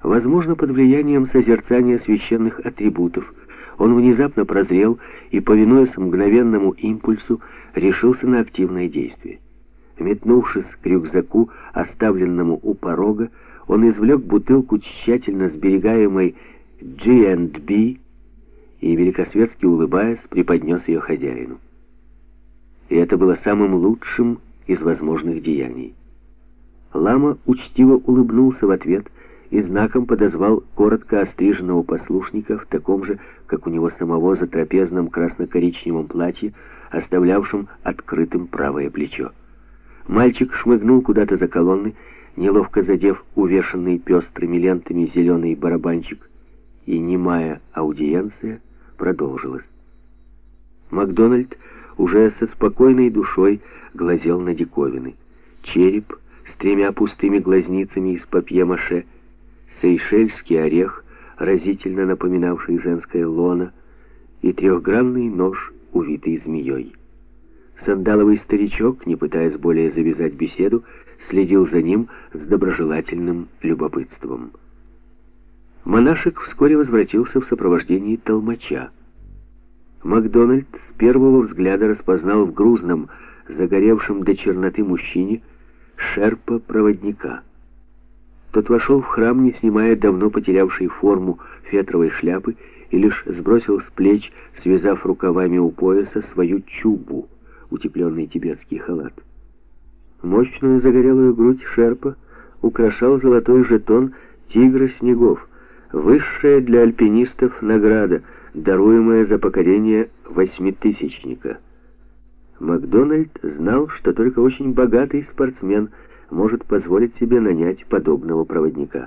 Возможно, под влиянием созерцания священных атрибутов он внезапно прозрел и, повинуясь мгновенному импульсу, решился на активное действие. Метнувшись к рюкзаку, оставленному у порога, он извлек бутылку тщательно сберегаемой G&B и, великосветски улыбаясь, преподнес ее хозяину. И это было самым лучшим из возможных деяний. Лама учтиво улыбнулся в ответ и знаком подозвал коротко остриженного послушника в таком же, как у него самого, затрапезном красно-коричневом платье, оставлявшем открытым правое плечо. Мальчик шмыгнул куда-то за колонны, неловко задев увешанный пестрыми лентами зеленый барабанчик, и немая аудиенция продолжилась. Макдональд уже со спокойной душой глазел на диковины. Череп с 3 пустыми глазницами из папье-маше, сейшельский орех, разительно напоминавший женское лоно, и 3-гранный нож, увитый змеей. Сандаловый старичок, не пытаясь более завязать беседу, следил за ним с доброжелательным любопытством. Монашек вскоре возвратился в сопровождении толмача. Макдональд с первого взгляда распознал в грузном, загоревшем до черноты мужчине шерпа-проводника. Тот вошел в храм, не снимая давно потерявшей форму фетровой шляпы, и лишь сбросил с плеч, связав рукавами у пояса, свою чубу, утепленный тибетский халат. Мощную загорелую грудь шерпа украшал золотой жетон «Тигра снегов», высшая для альпинистов награда, даруемая за покорение 8-тысячника. Макдональд знал, что только очень богатый спортсмен может позволить себе нанять подобного проводника.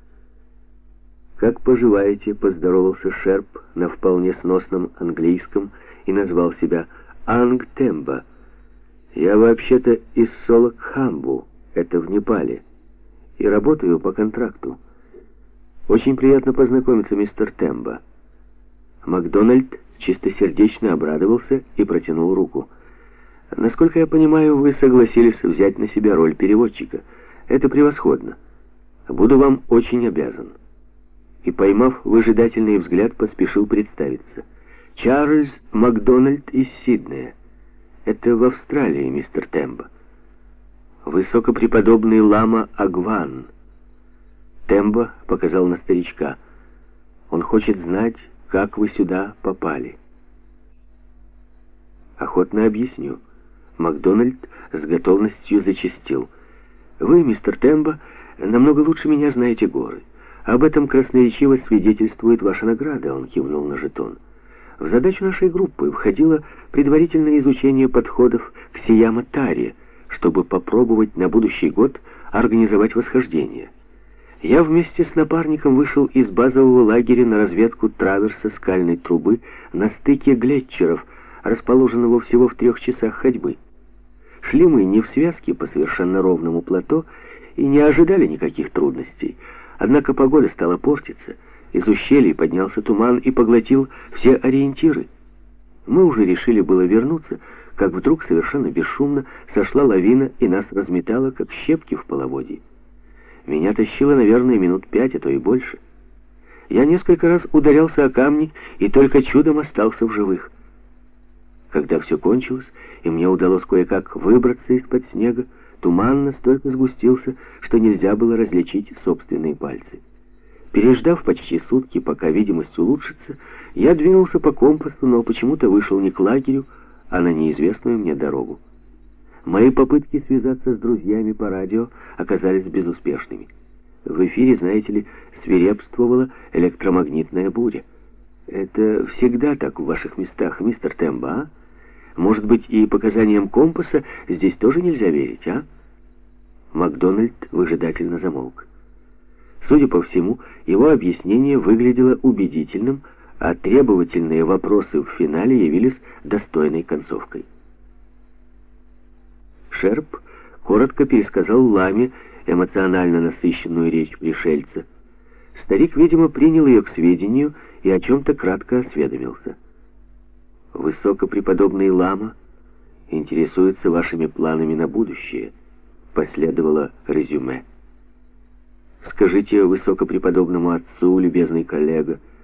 «Как поживаете?» — поздоровался Шерп на вполне сносном английском и назвал себя Анг Темба. «Я вообще-то из Солокхамбу, это в Непале, и работаю по контракту. Очень приятно познакомиться, мистер Темба». Макдональд чистосердечно обрадовался и протянул руку. «Насколько я понимаю, вы согласились взять на себя роль переводчика. Это превосходно. Буду вам очень обязан». И, поймав выжидательный взгляд, поспешил представиться. «Чарльз Макдональд из Сиднея. Это в Австралии, мистер Темба. Высокопреподобный лама Агван». Темба показал на старичка. «Он хочет знать, как вы сюда попали». «Охотно объясню». Макдональд с готовностью зачастил. «Вы, мистер Темба, намного лучше меня знаете горы. Об этом красноречиво свидетельствует ваша награда», — он кивнул на жетон. «В задачу нашей группы входило предварительное изучение подходов к Сияма-Таре, чтобы попробовать на будущий год организовать восхождение. Я вместе с напарником вышел из базового лагеря на разведку траверса скальной трубы на стыке глетчеров, расположенного всего в 3 часах ходьбы. Шли мы не в связке по совершенно ровному плато и не ожидали никаких трудностей. Однако погода стала портиться, из ущелий поднялся туман и поглотил все ориентиры. Мы уже решили было вернуться, как вдруг совершенно бесшумно сошла лавина и нас разметала, как щепки в половодье. Меня тащило, наверное, минут 5, а то и больше. Я несколько раз ударялся о камни и только чудом остался в живых. Когда все кончилось, и мне удалось кое-как выбраться из-под снега, туман настолько сгустился, что нельзя было различить собственные пальцы. Переждав почти сутки, пока видимость улучшится, я двинулся по компасу, но почему-то вышел не к лагерю, а на неизвестную мне дорогу. Мои попытки связаться с друзьями по радио оказались безуспешными. В эфире, знаете ли, свирепствовала электромагнитная буря. Это всегда так в ваших местах, мистер Темба, а? Может быть, и показаниям компаса здесь тоже нельзя верить, а?» Макдональд выжидательно замолк. Судя по всему, его объяснение выглядело убедительным, а требовательные вопросы в финале явились достойной концовкой. Шерп коротко пересказал ламе эмоционально насыщенную речь пришельца. Старик, видимо, принял ее к сведению и о чем-то кратко осведомился. «Высокопреподобный лама интересуется вашими планами на будущее», — последовало резюме. Скажите высокопреподобному отцу, любезный коллега,